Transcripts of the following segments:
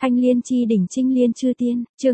Thanh liên chi đỉnh trinh liên chư tiên, chương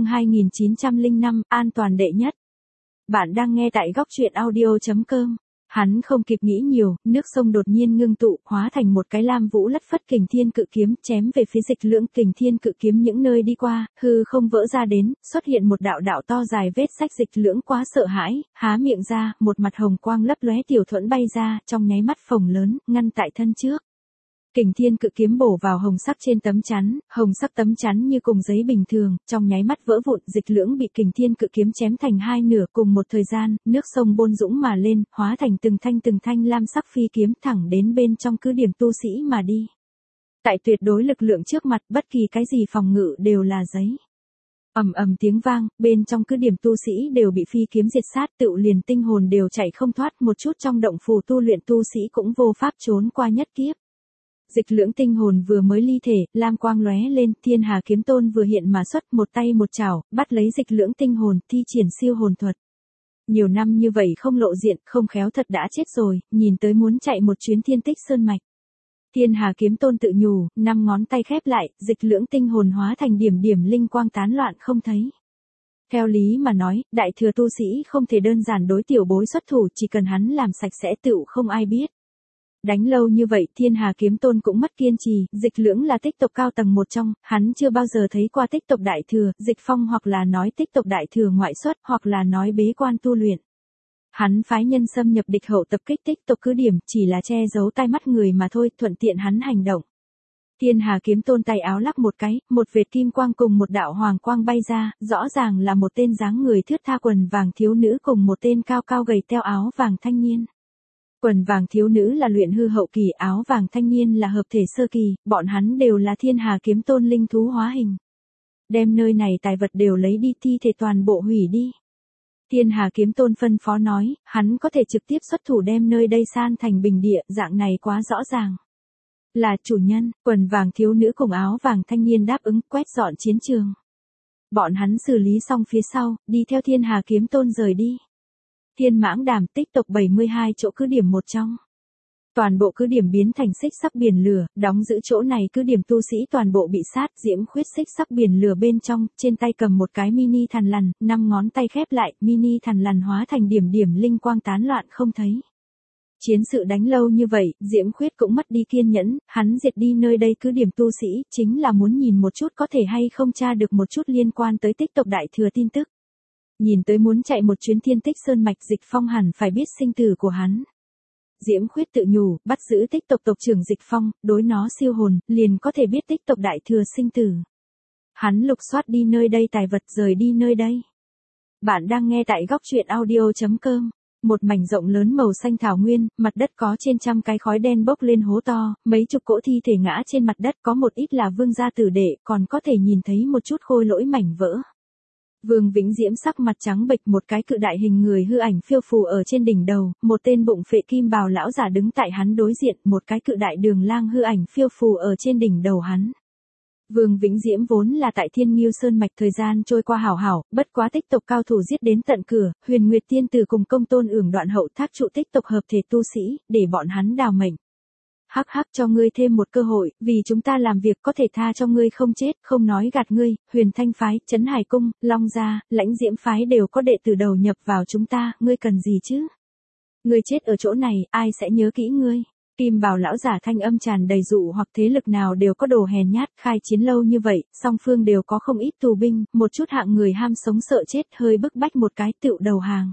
2905, an toàn đệ nhất. Bạn đang nghe tại góc truyện audio.com. Hắn không kịp nghĩ nhiều, nước sông đột nhiên ngưng tụ, hóa thành một cái lam vũ lất phất kình thiên cự kiếm, chém về phía Dịch Lưỡng. Kình thiên cự kiếm những nơi đi qua, hư không vỡ ra đến, xuất hiện một đạo đạo to dài vết sách. Dịch Lưỡng quá sợ hãi, há miệng ra, một mặt hồng quang lấp lóe tiểu thuẫn bay ra, trong nháy mắt phồng lớn, ngăn tại thân trước. Kình thiên cự kiếm bổ vào hồng sắc trên tấm chắn, hồng sắc tấm chắn như cùng giấy bình thường, trong nháy mắt vỡ vụn. Dịch Lưỡng bị kình thiên cự kiếm chém thành hai nửa. Cùng một thời gian, nước sông bôn dũng mà lên, hóa thành từng thanh lam sắc phi kiếm thẳng đến bên trong cứ điểm tu sĩ mà đi. Tại tuyệt đối lực lượng trước mặt, bất kỳ cái gì phòng ngự đều là giấy. Ầm ầm tiếng vang, bên trong cứ điểm tu sĩ đều bị phi kiếm diệt sát, tựu liền tinh hồn đều chạy không thoát, một chút trong động phủ tu luyện tu sĩ cũng vô pháp trốn qua nhất kiếp. Dịch Lưỡng tinh hồn vừa mới ly thể, lam quang lóe lên, Thiên Hà kiếm tôn vừa hiện mà xuất, một tay một chảo, bắt lấy Dịch Lưỡng tinh hồn, thi triển siêu hồn thuật. Nhiều năm như vậy không lộ diện, không khéo thật đã chết rồi, nhìn tới muốn chạy một chuyến Thiên Tích Sơn mạch. Thiên Hà kiếm tôn tự nhủ, 5 ngón tay khép lại, Dịch Lưỡng tinh hồn hóa thành điểm điểm linh quang tán loạn không thấy. Theo lý mà nói, đại thừa tu sĩ không thể đơn giản đối tiểu bối xuất thủ, chỉ cần hắn làm sạch sẽ tựu không ai biết. Đánh lâu như vậy, Thiên Hà kiếm tôn cũng mất kiên trì. Dịch Lưỡng là tích tộc cao tầng một trong, hắn chưa bao giờ thấy qua tích tộc đại thừa, Dịch Phong hoặc là nói tích tộc đại thừa ngoại xuất, hoặc là nói bế quan tu luyện. Hắn phái nhân xâm nhập địch hậu tập kích tích tộc cứ điểm, chỉ là che giấu tai mắt người mà thôi, thuận tiện hắn hành động. Thiên Hà kiếm tôn tay áo lắc một cái, một vệt kim quang cùng một đạo hoàng quang bay ra, rõ ràng là một tên dáng người thướt tha quần vàng thiếu nữ cùng một tên cao cao gầy teo áo vàng thanh niên. Quần vàng thiếu nữ là luyện hư hậu kỳ, áo vàng thanh niên là hợp thể sơ kỳ, bọn hắn đều là Thiên Hà kiếm tôn linh thú hóa hình. Đem nơi này tài vật đều lấy đi, thi thể toàn bộ hủy đi. Thiên Hà kiếm tôn phân phó nói, hắn có thể trực tiếp xuất thủ đem nơi đây san thành bình địa, dạng này quá rõ ràng. Là chủ nhân, quần vàng thiếu nữ cùng áo vàng thanh niên đáp ứng, quét dọn chiến trường. Bọn hắn xử lý xong phía sau, đi theo Thiên Hà kiếm tôn rời đi. Thiên Mãng Đàm, tích tộc 72 chỗ cứ điểm một trong. Toàn bộ cứ điểm biến thành xích sắc biển lửa, đóng giữ chỗ này cứ điểm tu sĩ toàn bộ bị sát. Diễm Khuyết xích sắc biển lửa bên trong, trên tay cầm một cái mini thằn lằn, 5 ngón tay khép lại, mini thằn lằn hóa thành điểm điểm linh quang tán loạn không thấy. Chiến sự đánh lâu như vậy, Diễm Khuyết cũng mất đi kiên nhẫn, hắn diệt đi nơi đây cứ điểm tu sĩ, chính là muốn nhìn một chút có thể hay không tra được một chút liên quan tới tích tộc đại thừa tin tức. Nhìn tới muốn chạy một chuyến Thiên Tích Sơn mạch, Dịch Phong hẳn phải biết sinh tử của hắn. Diễm Khuyết tự nhủ, bắt giữ tích tộc tộc trưởng Dịch Phong, đối nó siêu hồn, liền có thể biết tích tộc đại thừa sinh tử. Hắn lục soát đi nơi đây tài vật, rời đi nơi đây. Bạn đang nghe tại góc truyện audio.com. Một mảnh rộng lớn màu xanh thảo nguyên, mặt đất có trên trăm cái khói đen bốc lên hố to, mấy chục cỗ thi thể ngã trên mặt đất, có một ít là vương gia tử đệ, còn có thể nhìn thấy một chút khôi lỗi mảnh vỡ. Vương Vĩnh Diễm sắc mặt trắng bệch, một cái cự đại hình người hư ảnh phiêu phù ở trên đỉnh đầu, một tên bụng phệ kim bào lão giả đứng tại hắn đối diện, một cái cự đại đường lang hư ảnh phiêu phù ở trên đỉnh đầu hắn. Vương Vĩnh Diễm vốn là tại Thiên Nghiêu Sơn mạch, thời gian trôi qua hảo hảo, bất quá tích tộc cao thủ giết đến tận cửa, Huyền Nguyệt Tiên Tử cùng Công Tôn Ưởng Đoạn Hậu thác trụ tích tộc hợp thể tu sĩ, để bọn hắn đào mệnh. Hắc hắc, cho ngươi thêm một cơ hội, vì chúng ta làm việc có thể tha cho ngươi không chết, không nói gạt ngươi. Huyền Thanh phái, Trấn Hải cung, Long gia, Lãnh Diễm phái đều có đệ tử đầu nhập vào chúng ta, ngươi cần gì chứ? Ngươi chết ở chỗ này, ai sẽ nhớ kỹ ngươi? Kim bào lão giả thanh âm tràn đầy dụ hoặc, thế lực nào đều có đồ hèn nhát, khai chiến lâu như vậy, song phương đều có không ít tù binh, một chút hạng người ham sống sợ chết, hơi bức bách một cái tựu đầu hàng.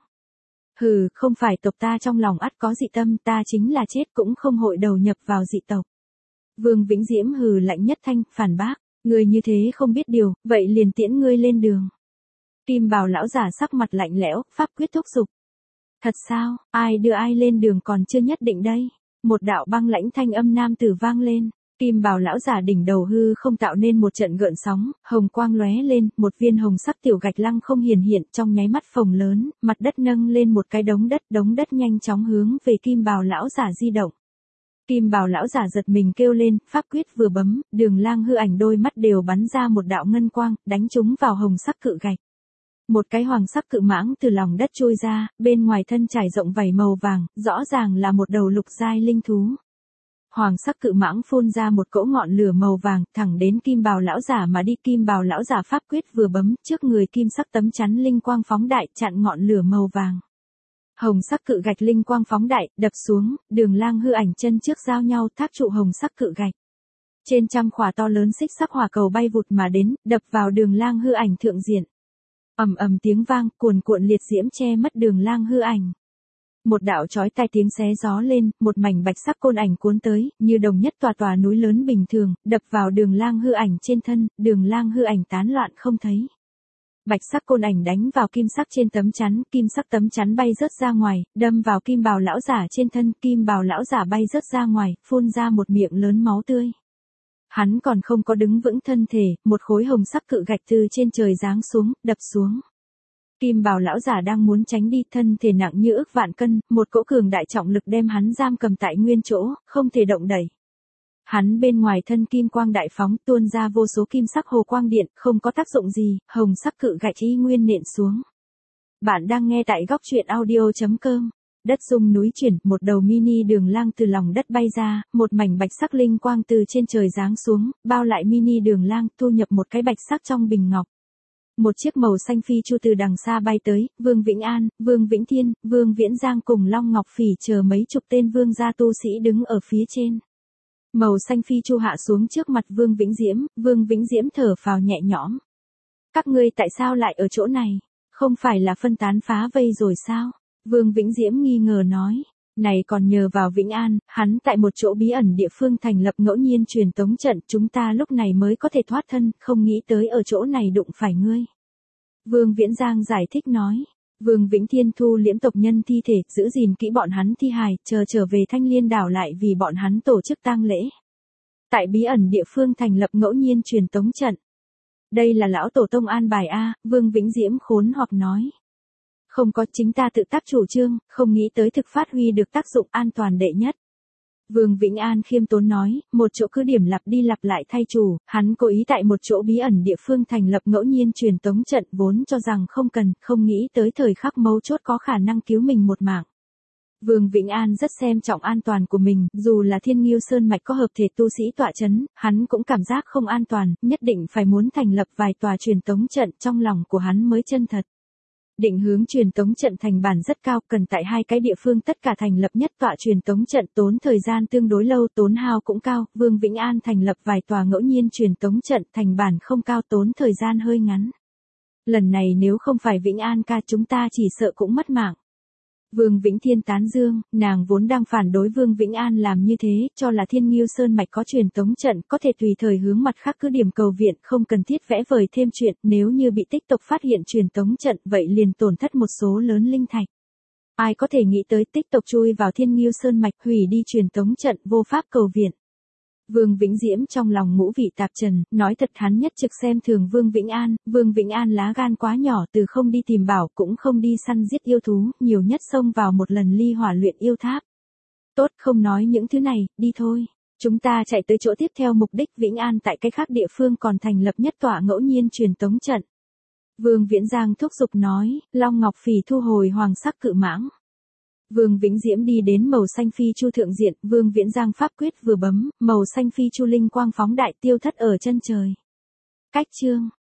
Hừ, không phải tộc ta trong lòng ắt có dị tâm, ta chính là chết cũng không hội đầu nhập vào dị tộc. Vương Vĩnh Diễm hừ lạnh nhất thanh, phản bác, ngươi như thế không biết điều, vậy liền tiễn ngươi lên đường. Kim bào lão giả sắc mặt lạnh lẽo, pháp quyết thúc giục. Thật sao, ai đưa ai lên đường còn chưa nhất định đây. Một đạo băng lãnh thanh âm nam tử vang lên. Kim bào lão giả đỉnh đầu hư không tạo nên một trận gợn sóng, hồng quang lóe lên, một viên hồng sắc tiểu gạch lăng không hiển hiện, trong nháy mắt phồng lớn, mặt đất nâng lên một cái đống đất nhanh chóng hướng về Kim bào lão giả di động. Kim bào lão giả giật mình kêu lên, pháp quyết vừa bấm, đường lang hư ảnh đôi mắt đều bắn ra một đạo ngân quang, đánh trúng vào hồng sắc cự gạch. Một cái hoàng sắc cự mãng từ lòng đất trôi ra, bên ngoài thân trải rộng vảy màu vàng, rõ ràng là một đầu lục giai linh thú. Hoàng sắc cự mãng phun ra một cỗ ngọn lửa màu vàng, thẳng đến Kim Bào lão giả mà đi. Kim Bào lão giả pháp quyết vừa bấm, trước người kim sắc tấm chắn linh quang phóng đại, chặn ngọn lửa màu vàng. Hồng sắc cự gạch linh quang phóng đại, đập xuống, Đường Lang hư ảnh chân trước giao nhau, thác trụ hồng sắc cự gạch. Trên trăm khỏa to lớn xích sắc hỏa cầu bay vụt mà đến, đập vào Đường Lang hư ảnh thượng diện. Ầm ầm tiếng vang, cuồn cuộn liệt diễm che mất Đường Lang hư ảnh. Một đạo chói tai tiếng xé gió lên, một mảnh bạch sắc côn ảnh cuốn tới, như đồng nhất tòa tòa núi lớn bình thường, đập vào Đường Lang hư ảnh trên thân, Đường Lang hư ảnh tán loạn không thấy. Bạch sắc côn ảnh đánh vào kim sắc trên tấm chắn, kim sắc tấm chắn bay rớt ra ngoài, đâm vào Kim Bào lão giả trên thân, Kim Bào lão giả bay rớt ra ngoài, phun ra một miệng lớn máu tươi. Hắn còn không có đứng vững thân thể, một khối hồng sắc cự gạch từ trên trời giáng xuống, đập xuống. Kim Bào lão giả đang muốn tránh đi, thân thể nặng như ức vạn cân, một cỗ cường đại trọng lực đem hắn giam cầm tại nguyên chỗ, không thể động đẩy. Hắn bên ngoài thân kim quang đại phóng, tuôn ra vô số kim sắc hồ quang điện, không có tác dụng gì, hồng sắc cự gạch y nguyên nện xuống. Bạn đang nghe tại góc truyện audio.com. Đất rung núi chuyển, một đầu mini Đường Lang từ lòng đất bay ra, một mảnh bạch sắc linh quang từ trên trời giáng xuống, bao lại mini Đường Lang, thu nhập một cái bạch sắc trong bình ngọc. Một chiếc màu xanh phi chu từ đằng xa bay tới, Vương Vĩnh An, Vương Vĩnh Thiên, Vương Viễn Giang cùng Long Ngọc Phỉ chờ mấy chục tên vương gia tu sĩ đứng ở phía trên. Màu xanh phi chu hạ xuống trước mặt Vương Vĩnh Diễm thở phào nhẹ nhõm. Các ngươi tại sao lại ở chỗ này? Không phải là phân tán phá vây rồi sao? Vương Vĩnh Diễm nghi ngờ nói. Này còn nhờ vào Vĩnh An, hắn tại một chỗ bí ẩn địa phương thành lập ngẫu nhiên truyền tống trận, chúng ta lúc này mới có thể thoát thân, không nghĩ tới ở chỗ này đụng phải ngươi. Vương Viễn Giang giải thích nói. Vương Vĩnh Thiên thu liễm tộc nhân thi thể, giữ gìn kỹ bọn hắn thi hài, chờ trở về Thanh Liên đảo lại vì bọn hắn tổ chức tang lễ. Tại bí ẩn địa phương thành lập ngẫu nhiên truyền tống trận. Đây là lão tổ tông an bài a, Vương Vĩnh Diễm khốn hoặc nói. Không có, chính ta tự tác chủ trương, không nghĩ tới thực phát huy được tác dụng an toàn đệ nhất. Vương Vĩnh An khiêm tốn nói, một chỗ cứ điểm lặp đi lặp lại thay chủ, hắn cố ý tại một chỗ bí ẩn địa phương thành lập ngẫu nhiên truyền tống trận, vốn cho rằng không cần, không nghĩ tới thời khắc mấu chốt có khả năng cứu mình một mạng. Vương Vĩnh An rất xem trọng an toàn của mình, dù là Thiên Ngưu Sơn mạch có hợp thể tu sĩ tọa chấn, hắn cũng cảm giác không an toàn, nhất định phải muốn thành lập vài tòa truyền tống trận, trong lòng của hắn mới chân thật. Định hướng truyền tống trận thành bản rất cao, cần tại hai cái địa phương tất cả thành lập nhất tọa truyền tống trận, tốn thời gian tương đối lâu, tốn hao cũng cao. Vương Vĩnh An thành lập vài tòa ngẫu nhiên truyền tống trận, thành bản không cao, tốn thời gian hơi ngắn. Lần này nếu không phải Vĩnh An ca, chúng ta chỉ sợ cũng mất mạng. Vương Vĩnh Thiên tán dương, nàng vốn đang phản đối Vương Vĩnh An làm như thế, cho là Thiên Ngưu Sơn mạch có truyền tống trận, có thể tùy thời hướng mặt khác cứ điểm cầu viện, không cần thiết vẽ vời thêm chuyện, nếu như bị tích tộc phát hiện truyền tống trận, vậy liền tổn thất một số lớn linh thạch. Ai có thể nghĩ tới tích tộc chui vào Thiên Ngưu Sơn mạch, hủy đi truyền tống trận, vô pháp cầu viện. Vương Vĩnh Diễm trong lòng ngũ vị tạp trần, nói thật hắn nhất trực xem thường Vương Vĩnh An lá gan quá nhỏ, từ không đi tìm bảo, cũng không đi săn giết yêu thú, nhiều nhất xông vào một lần ly hỏa luyện yêu tháp. Tốt, không nói những thứ này, đi thôi. Chúng ta chạy tới chỗ tiếp theo, mục đích Vĩnh An tại cái khác địa phương còn thành lập nhất tọa ngẫu nhiên truyền tống trận. Vương Viễn Giang thúc giục nói, Long Ngọc Phỉ thu hồi hoàng sắc cự mãng. Vương Vĩnh Diễm đi đến màu xanh phi chu thượng diện, Vương Viễn Giang pháp quyết vừa bấm, màu xanh phi chu linh quang phóng đại tiêu thất ở chân trời. Cách chương